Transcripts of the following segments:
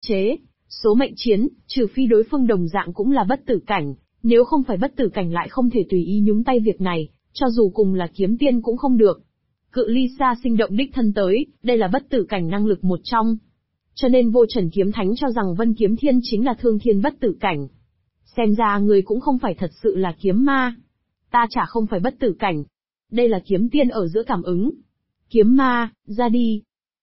chế. Số mệnh chiến, trừ phi đối phương đồng dạng cũng là bất tử cảnh, nếu không phải bất tử cảnh lại không thể tùy ý nhúng tay việc này, cho dù cùng là kiếm tiên cũng không được. Cự ly xa sinh động đích thân tới, đây là bất tử cảnh năng lực một trong. Cho nên Vô Trần Kiếm Thánh cho rằng Vân Kiếm Thiên chính là thương thiên bất tử cảnh. Xem ra người cũng không phải thật sự là kiếm ma. Ta chả không phải bất tử cảnh. Đây là kiếm tiên ở giữa cảm ứng. Kiếm ma, ra đi.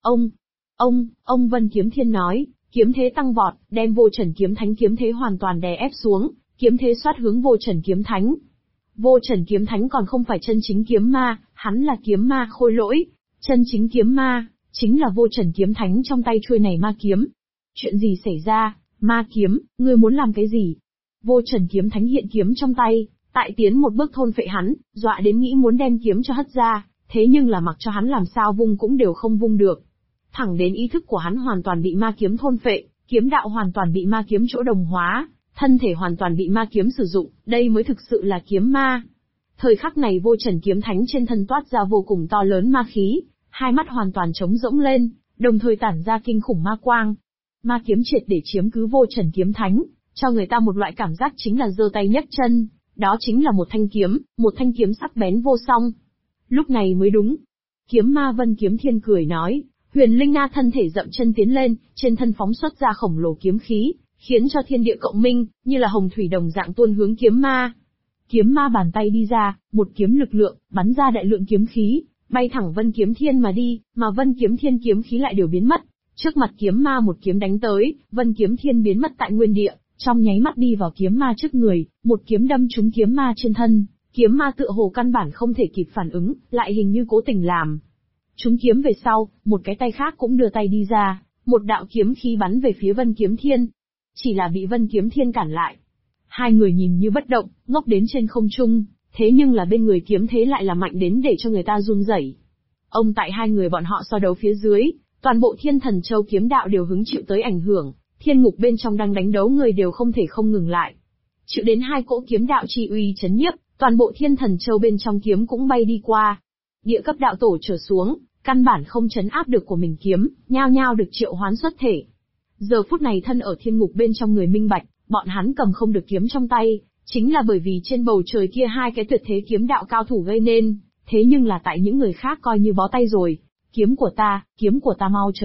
Ông Vân Kiếm Thiên nói, kiếm thế tăng vọt, đem Vô Trần Kiếm Thánh kiếm thế hoàn toàn đè ép xuống, kiếm thế xoát hướng Vô Trần Kiếm Thánh. Vô Trần Kiếm Thánh còn không phải chân chính kiếm ma, hắn là kiếm ma khôi lỗi. Chân chính kiếm ma, chính là Vô Trần Kiếm Thánh trong tay chuôi này ma kiếm. Chuyện gì xảy ra, ma kiếm, ngươi muốn làm cái gì? Vô Trần Kiếm Thánh hiện kiếm trong tay, tại tiến một bước thôn phệ hắn, dọa đến nghĩ muốn đem kiếm cho hất ra, thế nhưng là mặc cho hắn làm sao vung cũng đều không vung được. Thẳng đến ý thức của hắn hoàn toàn bị ma kiếm thôn phệ, kiếm đạo hoàn toàn bị ma kiếm chỗ đồng hóa, thân thể hoàn toàn bị ma kiếm sử dụng, đây mới thực sự là kiếm ma. Thời khắc này Vô Trần Kiếm Thánh trên thân toát ra vô cùng to lớn ma khí, hai mắt hoàn toàn trống rỗng lên, đồng thời tản ra kinh khủng ma quang. Ma kiếm triệt để chiếm cứ Vô Trần Kiếm Thánh, cho người ta một loại cảm giác chính là giơ tay nhấc chân, đó chính là một thanh kiếm sắc bén vô song. Lúc này mới đúng. Kiếm ma Vân Kiếm Thiên cười nói, Huyền Linh Na thân thể dậm chân tiến lên, trên thân phóng xuất ra khổng lồ kiếm khí, khiến cho thiên địa cộng minh, như là hồng thủy đồng dạng tuôn hướng kiếm ma. Kiếm ma bàn tay đi ra, một kiếm lực lượng, bắn ra đại lượng kiếm khí, bay thẳng Vân Kiếm Thiên mà đi, mà Vân Kiếm Thiên kiếm khí lại đều biến mất. Trước mặt kiếm ma một kiếm đánh tới, Vân Kiếm Thiên biến mất tại nguyên địa, trong nháy mắt đi vào kiếm ma trước người, một kiếm đâm trúng kiếm ma trên thân. Kiếm ma tựa hồ căn bản không thể kịp phản ứng, lại hình như cố tình làm. Trúng kiếm về sau, một cái tay khác cũng đưa tay đi ra, một đạo kiếm khí bắn về phía Vân Kiếm Thiên. Chỉ là bị Vân Kiếm Thiên cản lại. Hai người nhìn như bất động, ngốc đến trên không trung, thế nhưng là bên người kiếm thế lại là mạnh đến để cho người ta run rẩy. Tại hai người bọn họ so đấu phía dưới, toàn bộ Thiên Thần Châu kiếm đạo đều hứng chịu tới ảnh hưởng, thiên ngục bên trong đang đánh đấu người đều không thể không ngừng lại. Chịu đến hai cỗ kiếm đạo chi uy chấn nhiếp, toàn bộ Thiên Thần Châu bên trong kiếm cũng bay đi qua. Địa cấp đạo tổ trở xuống, căn bản không chấn áp được của mình kiếm, nhao nhao được triệu hoán xuất thể. Giờ phút này thân ở thiên ngục bên trong người minh bạch, bọn hắn cầm không được kiếm trong tay, chính là bởi vì trên bầu trời kia hai cái tuyệt thế kiếm đạo cao thủ gây nên, thế nhưng là tại những người khác coi như bó tay rồi. Kiếm của ta mau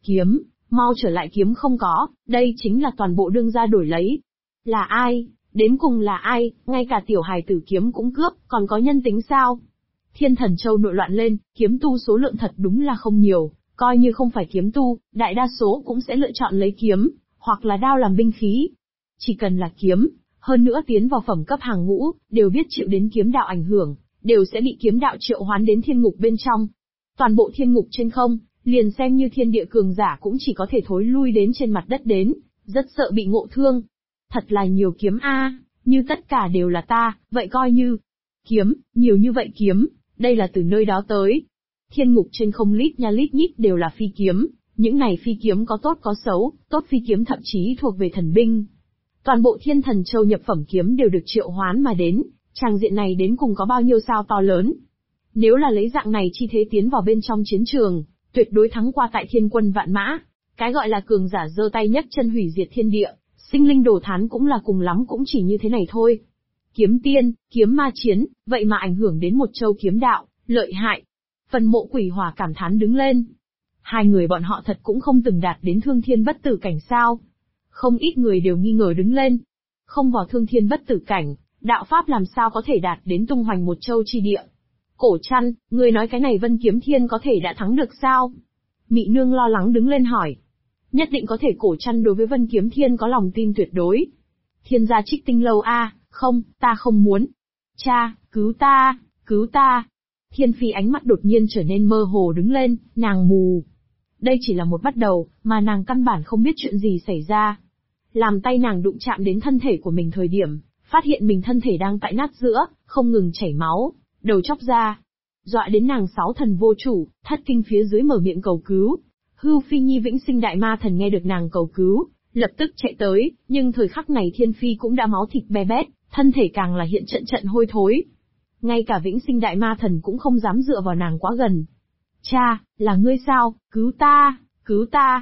trở lại kiếm không có, đây chính là toàn bộ đương gia đổi lấy. Là ai? Đến cùng là ai, ngay cả tiểu hài tử kiếm cũng cướp, còn có nhân tính sao? Thiên Thần Châu nội loạn lên, kiếm tu số lượng thật đúng là không nhiều, coi như không phải kiếm tu, đại đa số cũng sẽ lựa chọn lấy kiếm, hoặc là đao làm binh khí. Chỉ cần là kiếm, hơn nữa tiến vào phẩm cấp hàng ngũ, đều biết chịu đến kiếm đạo ảnh hưởng, đều sẽ bị kiếm đạo triệu hoán đến thiên ngục bên trong. Toàn bộ thiên ngục trên không, liền xem như thiên địa cường giả cũng chỉ có thể thối lui đến trên mặt đất đến, rất sợ bị ngộ thương. Thật là nhiều kiếm a, như tất cả đều là ta, vậy coi như kiếm, nhiều như vậy kiếm, đây là từ nơi đó tới. Thiên ngục trên không lít nha lít nhít đều là phi kiếm, những này phi kiếm có tốt có xấu, tốt phi kiếm thậm chí thuộc về thần binh. Toàn bộ Thiên Thần Châu nhập phẩm kiếm đều được triệu hoán mà đến, tràng diện này đến cùng có bao nhiêu sao to lớn. Nếu là lấy dạng này chi thế tiến vào bên trong chiến trường, tuyệt đối thắng qua tại thiên quân vạn mã. Cái gọi là cường giả giơ tay nhấc chân hủy diệt thiên địa, sinh linh đổ thán cũng là cùng lắm cũng chỉ như thế này thôi. Kiếm tiên, kiếm ma chiến, vậy mà ảnh hưởng đến một châu kiếm đạo, lợi hại. Phần Mộ Quỷ Hỏa cảm thán đứng lên. Hai người bọn họ thật cũng không từng đạt đến thương thiên bất tử cảnh sao. Không ít người đều nghi ngờ đứng lên. Không vào thương thiên bất tử cảnh, đạo pháp làm sao có thể đạt đến tung hoành một châu chi địa. Cổ Trăn, ngươi nói cái này Vân Kiếm Thiên có thể đã thắng được sao? Mị Nương lo lắng đứng lên hỏi. Nhất định có thể. Cổ Trăn đối với Vân Kiếm Thiên có lòng tin tuyệt đối. Thiên gia Trích Tinh Lâu a, không, ta không muốn. Cha, cứu ta, cứu ta. Thiên Phi ánh mắt đột nhiên trở nên mơ hồ đứng lên, nàng mù. Đây chỉ là một bắt đầu, mà nàng căn bản không biết chuyện gì xảy ra. Làm tay nàng đụng chạm đến thân thể của mình thời điểm, phát hiện mình thân thể đang tại nát giữa, không ngừng chảy máu, đầu chóc ra. Dọa đến nàng sáu thần vô chủ, thất kinh phía dưới mở miệng cầu cứu. Hưu Phi Nhi Vĩnh Sinh Đại Ma Thần nghe được nàng cầu cứu, lập tức chạy tới, nhưng thời khắc này Thiên Phi cũng đã máu thịt be bét, thân thể càng là hiện trận trận hôi thối. Ngay cả Vĩnh Sinh Đại Ma Thần cũng không dám dựa vào nàng quá gần. Cha, là ngươi sao, cứu ta, cứu ta.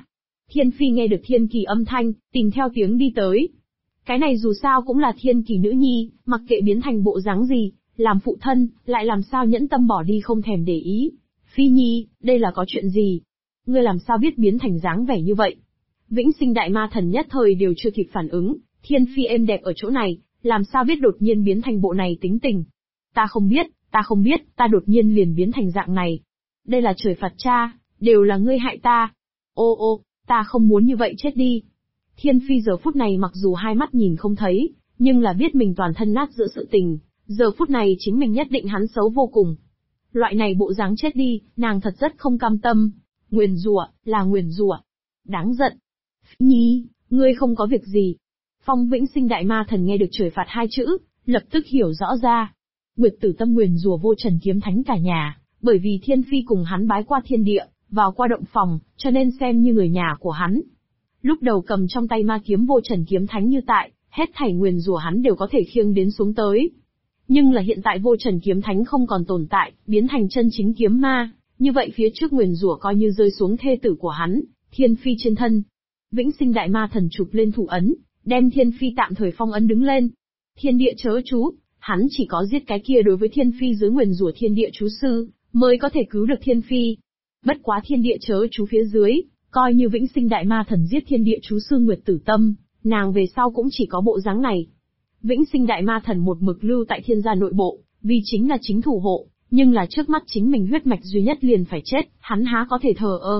Thiên Phi nghe được Thiên Kỳ âm thanh, tìm theo tiếng đi tới. Cái này dù sao cũng là Thiên Kỳ nữ nhi, mặc kệ biến thành bộ dáng gì, làm phụ thân, lại làm sao nhẫn tâm bỏ đi không thèm để ý. Phi nhi, đây là có chuyện gì? Ngươi làm sao biết biến thành dáng vẻ như vậy? Vĩnh Sinh Đại Ma Thần nhất thời đều chưa kịp phản ứng, Thiên Phi êm đẹp ở chỗ này, làm sao biết đột nhiên biến thành bộ này tính tình? Ta không biết, ta đột nhiên liền biến thành dạng này. Đây là trời phạt cha, đều là ngươi hại ta. Ô, ta không muốn như vậy chết đi. Thiên Phi giờ phút này mặc dù hai mắt nhìn không thấy, nhưng là biết mình toàn thân nát giữa sự tình, giờ phút này chính mình nhất định hắn xấu vô cùng. Loại này bộ dáng chết đi, nàng thật rất không cam tâm. Nguyền rủa, là nguyền rủa. Đáng giận. Phi nhi, ngươi không có việc gì. Phong Vĩnh Sinh Đại Ma Thần nghe được trời phạt hai chữ, lập tức hiểu rõ ra. Nguyệt Tử Tâm nguyền rủa Vô Trần Kiếm Thánh cả nhà, bởi vì Thiên Phi cùng hắn bái qua thiên địa, vào qua động phòng, cho nên xem như người nhà của hắn. Lúc đầu cầm trong tay ma kiếm Vô Trần Kiếm Thánh như tại, hết thảy nguyền rủa hắn đều có thể khiêng đến xuống tới. Nhưng là hiện tại Vô Trần Kiếm Thánh không còn tồn tại, biến thành chân chính kiếm ma, như vậy phía trước nguyền rủa coi như rơi xuống thê tử của hắn, Thiên Phi trên thân. Vĩnh Sinh Đại Ma Thần chụp lên thủ ấn, đem Thiên Phi tạm thời phong ấn đứng lên. Thiên địa chớ chú, hắn chỉ có giết cái kia đối với Thiên Phi dưới nguyền rủa thiên địa chú sư, mới có thể cứu được Thiên Phi. Bất quá thiên địa chớ chú phía dưới, coi như Vĩnh Sinh Đại Ma Thần giết thiên địa chú sư Nguyệt Tử Tâm, nàng về sau cũng chỉ có bộ dáng này. Vĩnh Sinh Đại Ma Thần một mực lưu tại thiên gia nội bộ, vì chính là chính thủ hộ, nhưng là trước mắt chính mình huyết mạch duy nhất liền phải chết, hắn há có thể thờ ơ.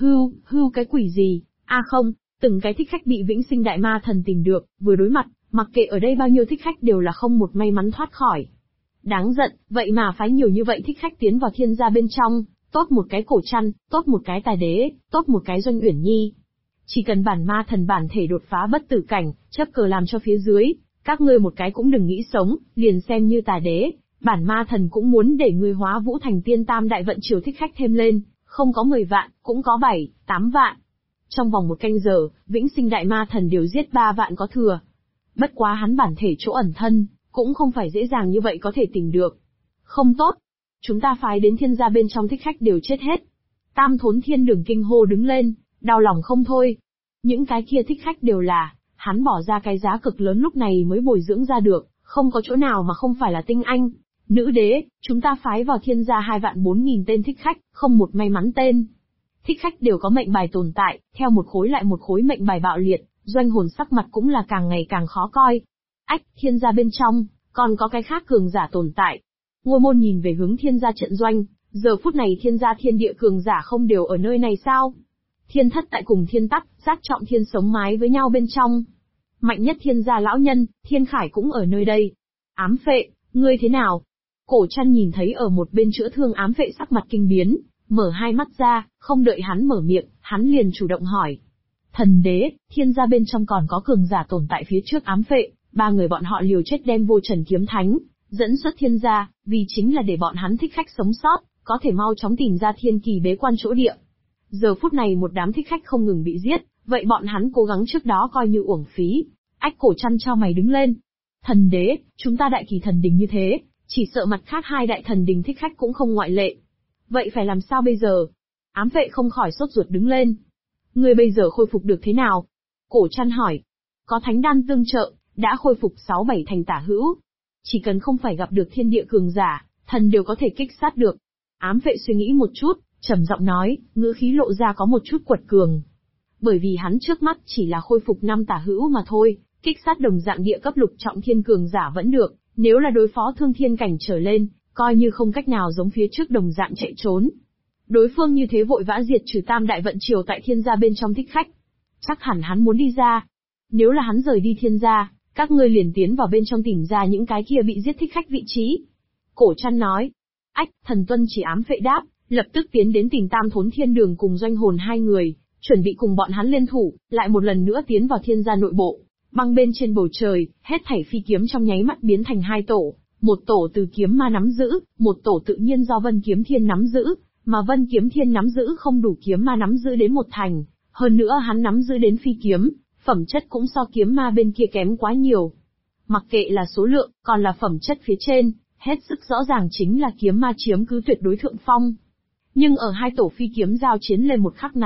Hưu cái quỷ gì, không, từng cái thích khách bị Vĩnh Sinh Đại Ma Thần tìm được, vừa đối mặt, mặc kệ ở đây bao nhiêu thích khách đều là không một may mắn thoát khỏi. Đáng giận, vậy mà phái nhiều như vậy thích khách tiến vào thiên gia bên trong, tốt một cái Cổ Trăn, tốt một cái Tài Đế, tốt một cái Doanh Uyển Nhi. Chỉ cần bản ma thần bản thể đột phá bất tử cảnh, chấp cờ làm cho phía dưới, các ngươi một cái cũng đừng nghĩ sống, liền xem như Tài Đế, bản ma thần cũng muốn để ngươi hóa vũ thành tiên tam đại vận triều thích khách thêm lên, không có 10 vạn, cũng có 7, 8 vạn. Trong vòng một canh giờ, Vĩnh Sinh Đại Ma Thần đều giết 3 vạn có thừa. Bất quá hắn bản thể chỗ ẩn thân, cũng không phải dễ dàng như vậy có thể tìm được. Không tốt. Chúng ta phái đến thiên gia bên trong thích khách đều chết hết. Tam Thốn Thiên Đường kinh hô đứng lên, đau lòng không thôi. Những cái kia thích khách đều là, hắn bỏ ra cái giá cực lớn lúc này mới bồi dưỡng ra được, không có chỗ nào mà không phải là tinh anh. Nữ đế, chúng ta phái vào thiên gia 2.400.000 tên thích khách, không một may mắn tên. Thích khách đều có mệnh bài tồn tại, theo một khối lại một khối mệnh bài bạo liệt, Doanh Hồn sắc mặt cũng là càng ngày càng khó coi. Thiên gia bên trong, còn có cái khác cường giả tồn tại. Ngôi Môn nhìn về hướng thiên gia trận doanh, giờ phút này thiên gia thiên địa cường giả không đều ở nơi này sao? Thiên Thất tại cùng Thiên Tắc, Giác Trọng Thiên sống mái với nhau bên trong. Mạnh nhất thiên gia lão nhân, Thiên Khải cũng ở nơi đây. Ám Phệ, ngươi thế nào? Cổ Trăn nhìn thấy ở một bên chữa thương Ám Phệ sắc mặt kinh biến, mở hai mắt ra, không đợi hắn mở miệng, hắn liền chủ động hỏi. Thần đế, thiên gia bên trong còn có cường giả tồn tại phía trước Ám Phệ, 3 người bọn họ liều chết đem Vô Trần Kiếm Thánh dẫn xuất thiên gia, vì chính là để bọn hắn thích khách sống sót, có thể mau chóng tìm ra thiên kỳ bế quan chỗ địa. Giờ phút này một đám thích khách không ngừng bị giết, vậy bọn hắn cố gắng trước đó coi như uổng phí. Cổ Trăn cho mày đứng lên. Thần đế, chúng ta đại kỳ thần đình như thế, chỉ sợ mặt khác 2 đại thần đình thích khách cũng không ngoại lệ. Vậy phải làm sao bây giờ? Ám Phệ không khỏi sốt ruột đứng lên. Ngươi bây giờ khôi phục được thế nào? Cổ Trăn hỏi. Có thánh đan tương trợ, đã khôi phục 6-7 thành tả hữu. Chỉ cần không phải gặp được thiên địa cường giả, thần đều có thể kích sát được. Ám Phệ suy nghĩ một chút, trầm giọng nói, ngữ khí lộ ra có một chút quật cường. Bởi vì hắn trước mắt chỉ là khôi phục 5 tả hữu mà thôi, kích sát đồng dạng địa cấp lục trọng thiên cường giả vẫn được, nếu là đối phó thương thiên cảnh trở lên, coi như không cách nào giống phía trước đồng dạng chạy trốn. Đối phương như thế vội vã diệt trừ tam đại vận triều tại thiên gia bên trong thích khách. Chắc hẳn hắn muốn đi ra. Nếu là hắn rời đi thiên gia, các ngươi liền tiến vào bên trong tìm ra những cái kia bị giết thích khách vị trí. Cổ Trăn nói. Thần tuân chỉ. Ám Phệ đáp, lập tức tiến đến tìm Tam Thốn Thiên Đường cùng Doanh Hồn 2 người, chuẩn bị cùng bọn hắn liên thủ, lại một lần nữa tiến vào thiên gia nội bộ. Băng bên trên bầu trời, hết thảy phi kiếm trong nháy mắt biến thành 2 tổ, một tổ từ kiếm ma nắm giữ, một tổ tự nhiên do Vân Kiếm Thiên nắm giữ, mà Vân Kiếm Thiên nắm giữ không đủ kiếm ma nắm giữ đến 1 thành, hơn nữa hắn nắm giữ đến phi kiếm, phẩm chất cũng so kiếm ma bên kia kém quá nhiều. Mặc kệ là số lượng, còn là phẩm chất phía trên, hết sức rõ ràng chính là kiếm ma chiếm cứ tuyệt đối thượng phong. Nhưng ở 2 tổ phi kiếm giao chiến lên một khắc này,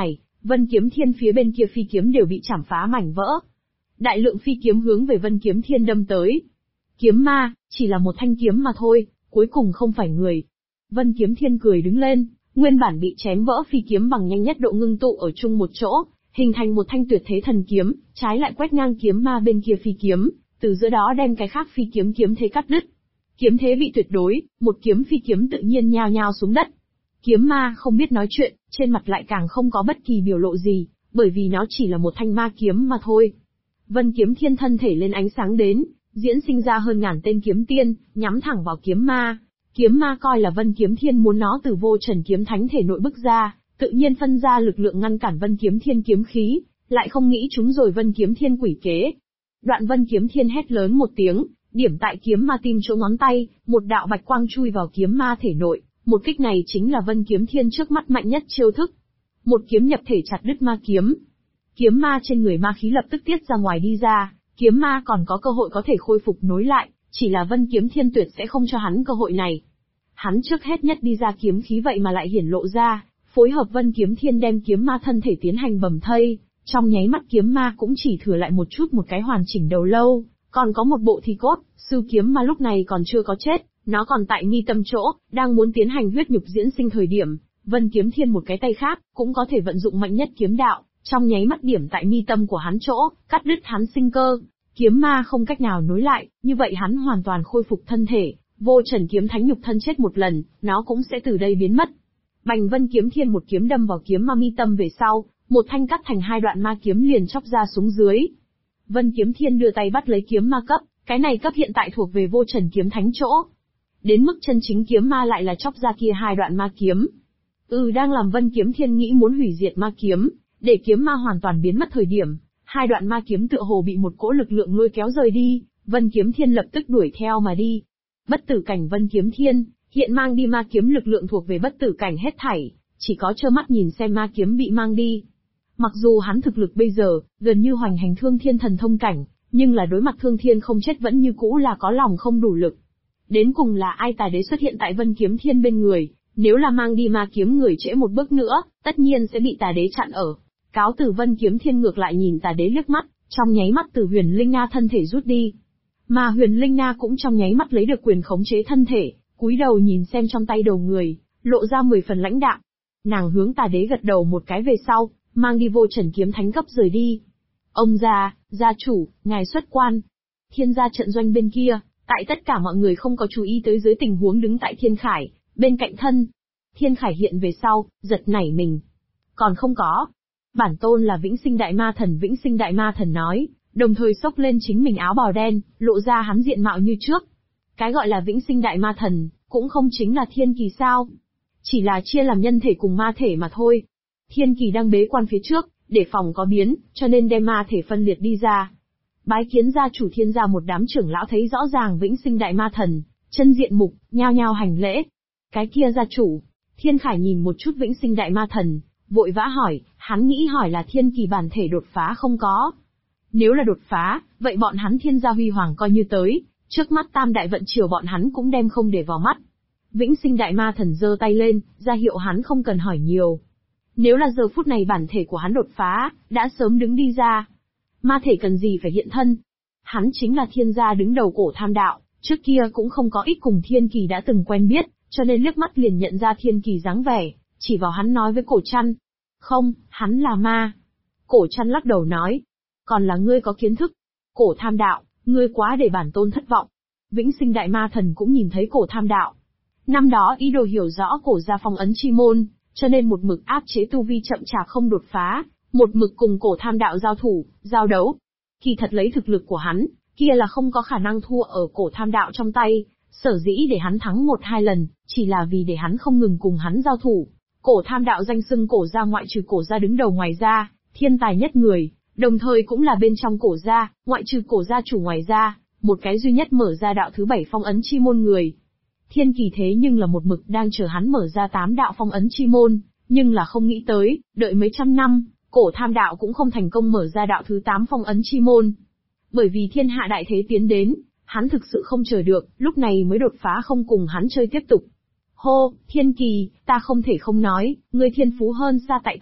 Vân Kiếm Thiên phía bên kia phi kiếm đều bị chảm phá mảnh vỡ. Đại lượng phi kiếm hướng về Vân Kiếm Thiên đâm tới. Kiếm ma, chỉ là một thanh kiếm mà thôi, cuối cùng không phải người. Vân Kiếm Thiên cười đứng lên, nguyên bản bị chém vỡ phi kiếm bằng nhanh nhất độ ngưng tụ ở chung một chỗ, hình thành một thanh tuyệt thế thần kiếm, trái lại quét ngang kiếm ma bên kia phi kiếm, từ giữa đó đem cái khác phi kiếm kiếm thế cắt đứt. Kiếm thế bị tuyệt đối, một kiếm phi kiếm tự nhiên nhao nhao xuống đất. Kiếm ma không biết nói chuyện, trên mặt lại càng không có bất kỳ biểu lộ gì, bởi vì nó chỉ là một thanh ma kiếm mà thôi. Vân Kiếm Thiên thân thể lên ánh sáng đến, diễn sinh ra hơn ngàn tên kiếm tiên, nhắm thẳng vào kiếm ma. Kiếm ma coi là Vân Kiếm Thiên muốn nó từ vô trần kiếm thánh thể nội bức ra, tự nhiên phân ra lực lượng ngăn cản Vân Kiếm Thiên kiếm khí, lại không nghĩ chúng rồi Vân Kiếm Thiên quỷ kế. Đoạn Vân Kiếm Thiên hét lớn một tiếng, điểm tại kiếm ma tim chỗ ngón tay, một đạo bạch quang chui vào kiếm ma thể nội, một kích này chính là Vân Kiếm Thiên trước mắt mạnh nhất chiêu thức. Một kiếm nhập thể chặt đứt ma kiếm. Kiếm ma trên người ma khí lập tức tiết ra ngoài đi ra, kiếm ma còn có cơ hội có thể khôi phục nối lại, chỉ là Vân Kiếm Thiên tuyệt sẽ không cho hắn cơ hội này. Hắn trước hết nhất đi ra kiếm khí vậy mà lại hiển lộ ra, phối hợp Vân Kiếm Thiên đem kiếm ma thân thể tiến hành bầm thây, trong nháy mắt kiếm ma cũng chỉ thừa lại một chút một cái hoàn chỉnh đầu lâu, còn có một bộ thi cốt, sư kiếm ma lúc này còn chưa có chết, nó còn tại mi tâm chỗ, đang muốn tiến hành huyết nhục diễn sinh thời điểm, Vân Kiếm Thiên một cái tay khác, cũng có thể vận dụng mạnh nhất kiếm đạo, trong nháy mắt điểm tại mi tâm của hắn chỗ, cắt đứt hắn sinh cơ. Kiếm ma không cách nào nối lại, như vậy hắn hoàn toàn khôi phục thân thể, vô trần kiếm thánh nhục thân chết một lần, nó cũng sẽ từ đây biến mất. Bành Vân Kiếm Thiên một kiếm đâm vào kiếm ma mi tâm về sau, một thanh cắt thành hai đoạn ma kiếm liền chóc ra xuống dưới. Vân Kiếm Thiên đưa tay bắt lấy kiếm ma cấp, cái này cấp hiện tại thuộc về vô trần kiếm thánh chỗ. Đến mức chân chính kiếm ma lại là chóc ra kia hai đoạn ma kiếm. Đang làm Vân Kiếm Thiên nghĩ muốn hủy diệt ma kiếm, để kiếm ma hoàn toàn biến mất thời điểm, hai đoạn ma kiếm tựa hồ bị một cỗ lực lượng lôi kéo rời đi, Vân Kiếm Thiên lập tức đuổi theo mà đi. Bất tử cảnh Vân Kiếm Thiên, hiện mang đi ma kiếm lực lượng thuộc về bất tử cảnh hết thảy, chỉ có trơ mắt nhìn xem ma kiếm bị mang đi. Mặc dù hắn thực lực bây giờ, gần như hoành hành thương thiên thần thông cảnh, nhưng là đối mặt thương thiên không chết vẫn như cũ là có lòng không đủ lực. Đến cùng là ai tà đế xuất hiện tại Vân Kiếm Thiên bên người, nếu là mang đi ma kiếm người trễ một bước nữa, tất nhiên sẽ bị tà đế chặn ở. Cáo từ Vân Kiếm Thiên ngược lại nhìn tà đế liếc mắt, trong nháy mắt từ Huyền Linh Na thân thể rút đi. Mà Huyền Linh Na cũng trong nháy mắt lấy được quyền khống chế thân thể, cúi đầu nhìn xem trong tay đầu người, lộ ra 10 phần lãnh đạm. Nàng hướng tà đế gật đầu một cái về sau, mang đi vô trần kiếm thánh cấp rời đi. Ông gia chủ, ngài xuất quan. Thiên gia trận doanh bên kia, tại tất cả mọi người không có chú ý tới dưới tình huống đứng tại Thiên Khải, bên cạnh thân. Thiên Khải hiện về sau, giật nảy mình. Còn không có. Bản tôn là Vĩnh Sinh Đại Ma Thần. Vĩnh Sinh Đại Ma Thần nói, đồng thời xốc lên chính mình áo bào đen, lộ ra hắn diện mạo như trước. Cái gọi là Vĩnh Sinh Đại Ma Thần, cũng không chính là Thiên Kỳ sao. Chỉ là chia làm nhân thể cùng ma thể mà thôi. Thiên Kỳ đang bế quan phía trước, để phòng có biến, cho nên đem ma thể phân liệt đi ra. Bái kiến gia chủ Thiên gia, một đám trưởng lão thấy rõ ràng Vĩnh Sinh Đại Ma Thần, chân diện mục, nhao nhao hành lễ. Cái kia gia chủ, Thiên Khải nhìn một chút Vĩnh Sinh Đại Ma Thần, vội vã hỏi, hắn nghĩ hỏi là Thiên Kỳ bản thể đột phá không có. Nếu là đột phá, vậy bọn hắn Thiên gia huy hoàng coi như tới, trước mắt tam đại vận triều bọn hắn cũng đem không để vào mắt. Vĩnh Sinh Đại Ma Thần giơ tay lên, ra hiệu hắn không cần hỏi nhiều. Nếu là giờ phút này bản thể của hắn đột phá, đã sớm đứng đi ra. Ma thể cần gì phải hiện thân? Hắn chính là Thiên gia đứng đầu Cổ Tham Đạo, trước kia cũng không có ít cùng Thiên Kỳ đã từng quen biết, cho nên liếc mắt liền nhận ra Thiên Kỳ dáng vẻ, chỉ vào hắn nói với Cổ Trăn. Không, hắn là ma. Cổ Trăn lắc đầu nói. Còn là ngươi có kiến thức. Cổ Tham Đạo, ngươi quá để bản tôn thất vọng. Vĩnh Sinh Đại Ma Thần cũng nhìn thấy Cổ Tham Đạo. Năm đó ý đồ hiểu rõ Cổ gia phong ấn chi môn, cho nên một mực áp chế tu vi chậm chạp không đột phá, một mực cùng Cổ Tham Đạo giao thủ, giao đấu. Kỳ thật lấy thực lực của hắn, kia là không có khả năng thua ở Cổ Tham Đạo trong tay, sở dĩ để hắn thắng 1-2 lần, chỉ là vì để hắn không ngừng cùng hắn giao thủ. Cổ Tham Đạo danh xưng Cổ gia ngoại trừ Cổ gia đứng đầu ngoài ra, thiên tài nhất người, đồng thời cũng là bên trong Cổ gia, ngoại trừ Cổ gia chủ ngoài ra, một cái duy nhất mở ra đạo thứ 7 phong ấn chi môn người. Thiên Kỳ thế nhưng là một mực đang chờ hắn mở ra 8 đạo phong ấn chi môn, nhưng là không nghĩ tới, đợi mấy trăm năm, Cổ Tham Đạo cũng không thành công mở ra đạo thứ 8 phong ấn chi môn. Bởi vì thiên hạ đại thế tiến đến, hắn thực sự không chờ được, lúc này mới đột phá không cùng hắn chơi tiếp tục. Hô, Thiên Kỳ, ta không thể không nói, ngươi thiên phú hơn xa tại ta,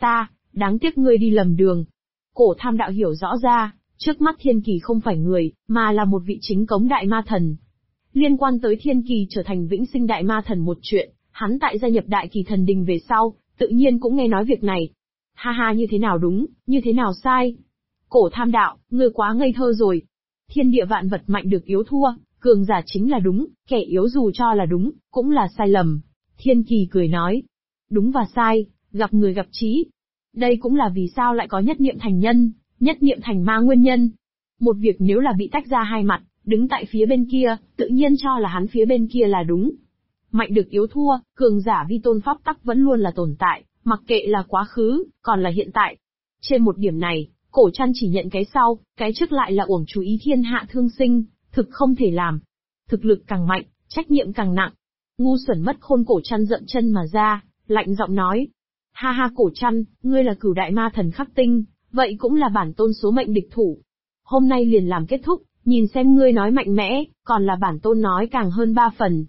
Đáng tiếc ngươi đi lầm đường. Cổ Tham Đạo hiểu rõ ra, trước mắt Thiên Kỳ không phải người, mà là một vị chính cống đại ma thần. Liên quan tới Thiên Kỳ trở thành vĩnh sinh đại ma thần một chuyện, hắn tại gia nhập Đại Kỳ Thần Đình về sau, tự nhiên cũng nghe nói việc này. Ha ha, như thế nào đúng, như thế nào sai? Cổ Tham Đạo, ngươi quá ngây thơ rồi. Thiên địa vạn vật mạnh được yếu thua, cường giả chính là đúng, kẻ yếu dù cho là đúng, cũng là sai lầm. Thiên Kỳ cười nói, đúng và sai, gặp người gặp trí. Đây cũng là vì sao lại có nhất niệm thành nhân, nhất niệm thành ma nguyên nhân. Một việc nếu là bị tách ra hai mặt, đứng tại phía bên kia, tự nhiên cho là hắn phía bên kia là đúng. Mạnh được yếu thua, cường giả vi tôn pháp tắc vẫn luôn là tồn tại, mặc kệ là quá khứ, còn là hiện tại. Trên một điểm này, Cổ Trăn chỉ nhận cái sau, cái trước lại là uổng chú ý thiên hạ thương sinh, thực không thể làm. Thực lực càng mạnh, trách nhiệm càng nặng. Ngu xuẩn mất khôn Cổ Trăn dậm chân mà ra, lạnh giọng nói. Ha ha Cổ Trăn, ngươi là Cửu đại ma thần khắc tinh, vậy cũng là bản tôn số mệnh địch thủ. Hôm nay liền làm kết thúc, nhìn xem ngươi nói mạnh mẽ, còn là bản tôn nói càng hơn 3 phần.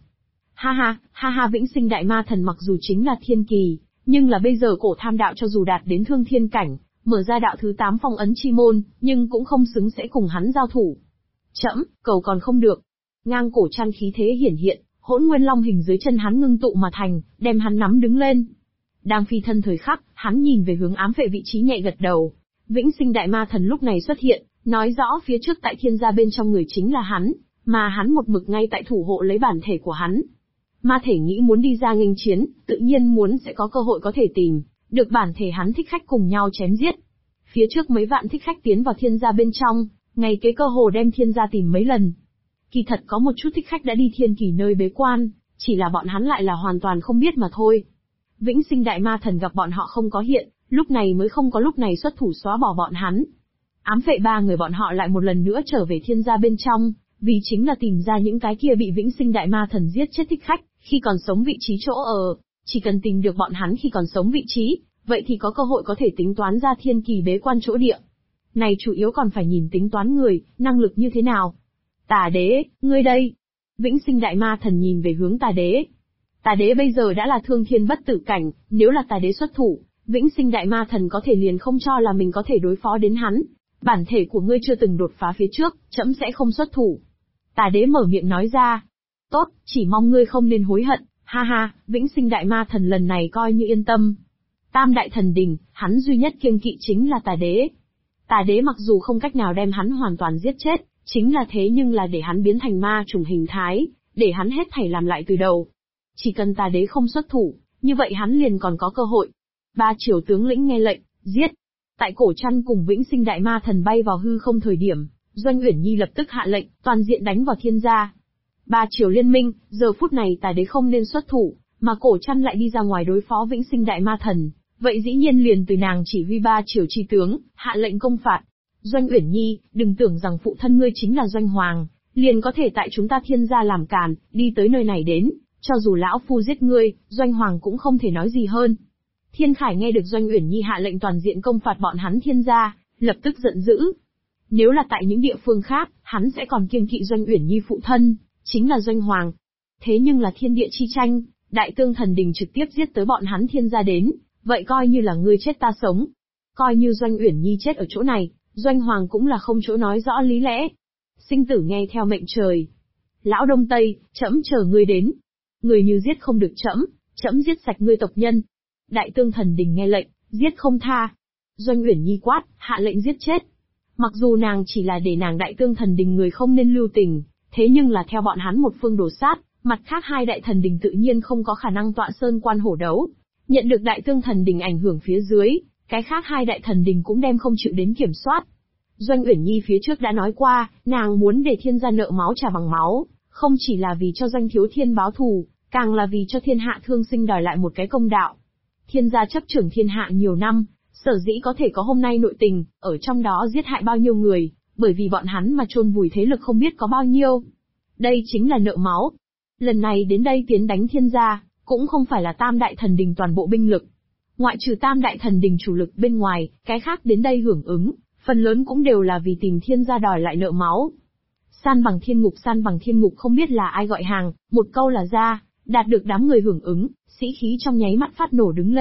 Ha ha, vĩnh sinh đại ma thần mặc dù chính là Thiên Kỳ, nhưng là bây giờ Cổ Tham Đạo cho dù đạt đến thương thiên cảnh, mở ra đạo thứ 8 phong ấn chi môn, nhưng cũng không xứng sẽ cùng hắn giao thủ. Chẫm, cầu còn không được. Ngang Cổ Trăn khí thế hiển hiện, Hỗn Nguyên Long hình dưới chân hắn ngưng tụ mà thành, đem hắn nắm đứng lên. Đang phi thân thời khắc, hắn nhìn về hướng ám vệ vị trí nhẹ gật đầu. Vĩnh sinh đại ma thần lúc này xuất hiện, nói rõ phía trước tại thiên gia bên trong người chính là hắn, mà hắn một mực ngay tại thủ hộ lấy bản thể của hắn. Ma thể nghĩ muốn đi ra nghênh chiến, tự nhiên muốn sẽ có cơ hội có thể tìm được bản thể hắn thích khách cùng nhau chém giết. Phía trước mấy vạn thích khách tiến vào thiên gia bên trong, ngày kế cơ hồ đem thiên gia tìm mấy lần. Kỳ thật có một chút thích khách đã đi Thiên Kỳ nơi bế quan, chỉ là bọn hắn lại là hoàn toàn không biết mà thôi. Vĩnh sinh đại ma thần gặp bọn họ không có hiện, lúc này mới không có lúc này xuất thủ xóa bỏ bọn hắn. Ám vệ 3 người bọn họ lại một lần nữa trở về thiên gia bên trong, vì chính là tìm ra những cái kia bị vĩnh sinh đại ma thần giết chết thích khách, khi còn sống vị trí chỗ ở. Chỉ cần tìm được bọn hắn khi còn sống vị trí, vậy thì có cơ hội có thể tính toán ra Thiên Kỳ bế quan chỗ địa. Này chủ yếu còn phải nhìn tính toán người, năng lực như thế nào. Tà đế, ngươi đây. Vĩnh sinh đại ma thần nhìn về hướng tà đế. Tà đế bây giờ đã là thương thiên bất tử cảnh, nếu là tà đế xuất thủ, vĩnh sinh đại ma thần có thể liền không cho là mình có thể đối phó đến hắn. Bản thể của ngươi chưa từng đột phá phía trước, trẫm sẽ không xuất thủ. Tà đế mở miệng nói ra. Tốt, chỉ mong ngươi không nên hối hận. Ha ha, vĩnh sinh đại ma thần lần này coi như yên tâm. Tam đại thần đình, hắn duy nhất kiêng kỵ chính là tà đế. Tà đế mặc dù không cách nào đem hắn hoàn toàn giết chết, chính là thế nhưng là để hắn biến thành ma trùng hình thái, để hắn hết thảy làm lại từ đầu. Chỉ cần tà đế không xuất thủ, như vậy hắn liền còn có cơ hội. 3 triều tướng lĩnh nghe lệnh, giết. Tại Cổ Trăn cùng vĩnh sinh đại ma thần bay vào hư không thời điểm, Doanh Uyển Nhi lập tức hạ lệnh, toàn diện đánh vào thiên gia. 3 triều liên minh, giờ phút này tà đế không nên xuất thủ, mà Cổ Trăn lại đi ra ngoài đối phó vĩnh sinh đại ma thần, vậy dĩ nhiên liền từ nàng chỉ huy 3 triều chi tướng, hạ lệnh công phạt. Doanh Uyển Nhi, đừng tưởng rằng phụ thân ngươi chính là Doanh Hoàng, liền có thể tại chúng ta thiên gia làm càn, đi tới nơi này đến, cho dù lão phu giết ngươi, Doanh Hoàng cũng không thể nói gì hơn. Thiên Khải nghe được Doanh Uyển Nhi hạ lệnh toàn diện công phạt bọn hắn thiên gia, lập tức giận dữ. Nếu là tại những địa phương khác, hắn sẽ còn kiêng kỵ Doanh Uyển Nhi phụ thân, chính là Doanh Hoàng. Thế nhưng là thiên địa chi tranh, Đại Tương Thần Đình trực tiếp giết tới bọn hắn thiên gia đến, vậy coi như là ngươi chết ta sống. Coi như Doanh Uyển Nhi chết ở chỗ này, Doanh Hoàng cũng là không chỗ nói rõ lý lẽ. Sinh tử nghe theo mệnh trời. Lão Đông Tây, trẫm chờ ngươi đến. Người như giết không được trẫm giết sạch ngươi tộc nhân. Đại Tương Thần Đình nghe lệnh, giết không tha. Doanh Uyển Nhi quát, hạ lệnh giết chết. Mặc dù nàng chỉ là để nàng Đại Tương Thần Đình người không nên lưu tình, thế nhưng là theo bọn hắn một phương đổ sát, mặt khác 2 đại thần đình tự nhiên không có khả năng tọa sơn quan hổ đấu. Nhận được Đại Tương Thần Đình ảnh hưởng phía dưới, cái khác 2 đại thần đình cũng đem không chịu đến kiểm soát. Doanh Uyển Nhi phía trước đã nói qua, nàng muốn để thiên gia nợ máu trả bằng máu, không chỉ là vì cho Doanh Thiếu Thiên báo thù, càng là vì cho thiên hạ thương sinh đòi lại một cái công đạo. Thiên gia chấp trưởng thiên hạ nhiều năm, sở dĩ có thể có hôm nay nội tình, ở trong đó giết hại bao nhiêu người, bởi vì bọn hắn mà chôn vùi thế lực không biết có bao nhiêu. Đây chính là nợ máu. Lần này đến đây tiến đánh thiên gia, cũng không phải là tam đại thần đình toàn bộ binh lực. Ngoại trừ tam đại thần đình chủ lực bên ngoài, cái khác đến đây hưởng ứng, phần lớn cũng đều là vì tìm thiên gia đòi lại nợ máu. San bằng thiên ngục không biết là ai gọi hàng, một câu là ra, đạt được đám người hưởng ứng, sĩ khí trong nháy mắt phát nổ đứng lên,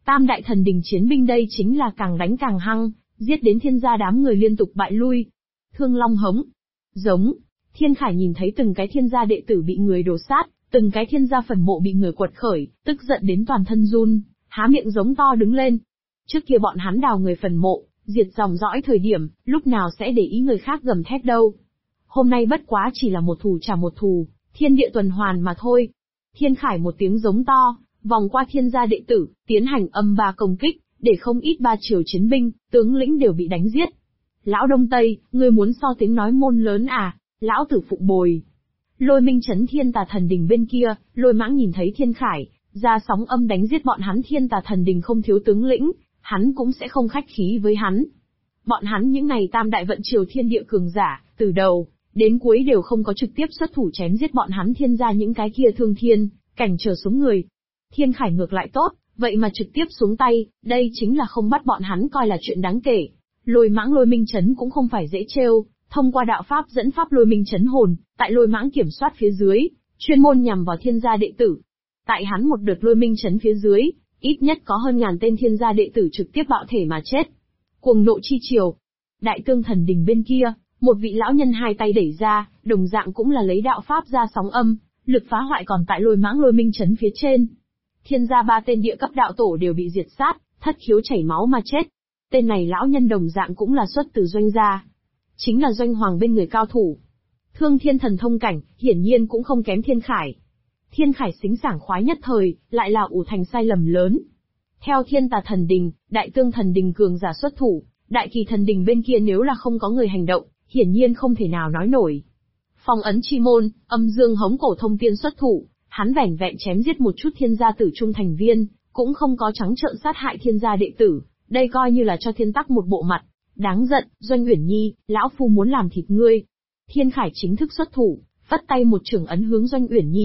Tam đại thần đình chiến binh đây chính là càng đánh càng hăng, giết đến thiên gia đám người liên tục bại lui. Thương Long hống. Giống. Thiên Khải nhìn thấy từng cái thiên gia đệ tử bị người đổ sát, từng cái thiên gia phần mộ bị người quật khởi, tức giận đến toàn thân run, há miệng giống to đứng lên. Trước kia bọn hắn đào người phần mộ, diệt dòng dõi thời điểm, lúc nào sẽ để ý người khác gầm thét đâu. Hôm nay bất quá chỉ là một thù trả một thù, thiên địa tuần hoàn mà thôi. Thiên Khải một tiếng giống to, vòng qua thiên gia đệ tử, tiến hành âm ba công kích, để không ít ba triều chiến binh, tướng lĩnh đều bị đánh giết. Lão Đông Tây, ngươi muốn so tiếng nói môn lớn à, lão tử phụng bồi. Lôi Minh Chấn Thiên Tà Thần Đình bên kia, Lôi Mãng nhìn thấy Thiên Khải, ra sóng âm đánh giết bọn hắn Thiên Tà Thần Đình không thiếu tướng lĩnh, hắn cũng sẽ không khách khí với hắn. Bọn hắn những ngày tam đại vận triều thiên địa cường giả, từ đầu đến cuối đều không có trực tiếp xuất thủ chém giết bọn hắn thiên gia những cái kia thương thiên, cảnh trở xuống người. Thiên Khải ngược lại tốt, vậy mà trực tiếp xuống tay, đây chính là không bắt bọn hắn coi là chuyện đáng kể. Lôi Mãng Lôi Minh Chấn cũng không phải dễ trêu, thông qua đạo pháp dẫn pháp Lôi Minh Chấn hồn, tại Lôi Mãng kiểm soát phía dưới, chuyên môn nhằm vào thiên gia đệ tử. Tại hắn một đợt Lôi Minh Chấn phía dưới, ít nhất có hơn ngàn tên thiên gia đệ tử trực tiếp bạo thể mà chết. Cuồng nộ chi triều. Đại Tương Thần Đình bên kia, một vị lão nhân hai tay đẩy ra, đồng dạng cũng là lấy đạo pháp ra sóng âm, lực phá hoại còn tại Lôi Mãng Lôi Minh Chấn phía trên. Thiên gia ba tên địa cấp đạo tổ đều bị diệt sát, thất khiếu chảy máu mà chết. Tên này lão nhân đồng dạng cũng là xuất từ Doanh gia, chính là Doanh Hoàng bên người cao thủ. Thương thiên thần thông cảnh, hiển nhiên cũng không kém Thiên Khải. Thiên Khải xính sảng khoái nhất thời, lại là ủ thành sai lầm lớn. Theo Thiên Tà Thần Đình, Đại Tương Thần Đình cường giả xuất thủ, Đại Kỳ Thần Đình bên kia nếu là không có người hành động, hiển nhiên không thể nào nói nổi. Phong ấn chi môn, Âm Dương Hống Cổ Thông Tiên xuất thủ, hắn vẻn vẹn chém giết một chút thiên gia tử trung thành viên, cũng không có trắng trợn sát hại thiên gia đệ tử, đây coi như là cho thiên tắc một bộ mặt. Đáng giận, Doanh Uyển Nhi, lão phu muốn làm thịt ngươi. Thiên Khải chính thức xuất thủ, vất tay một chưởng ấn hướng Doanh Uyển Nhi.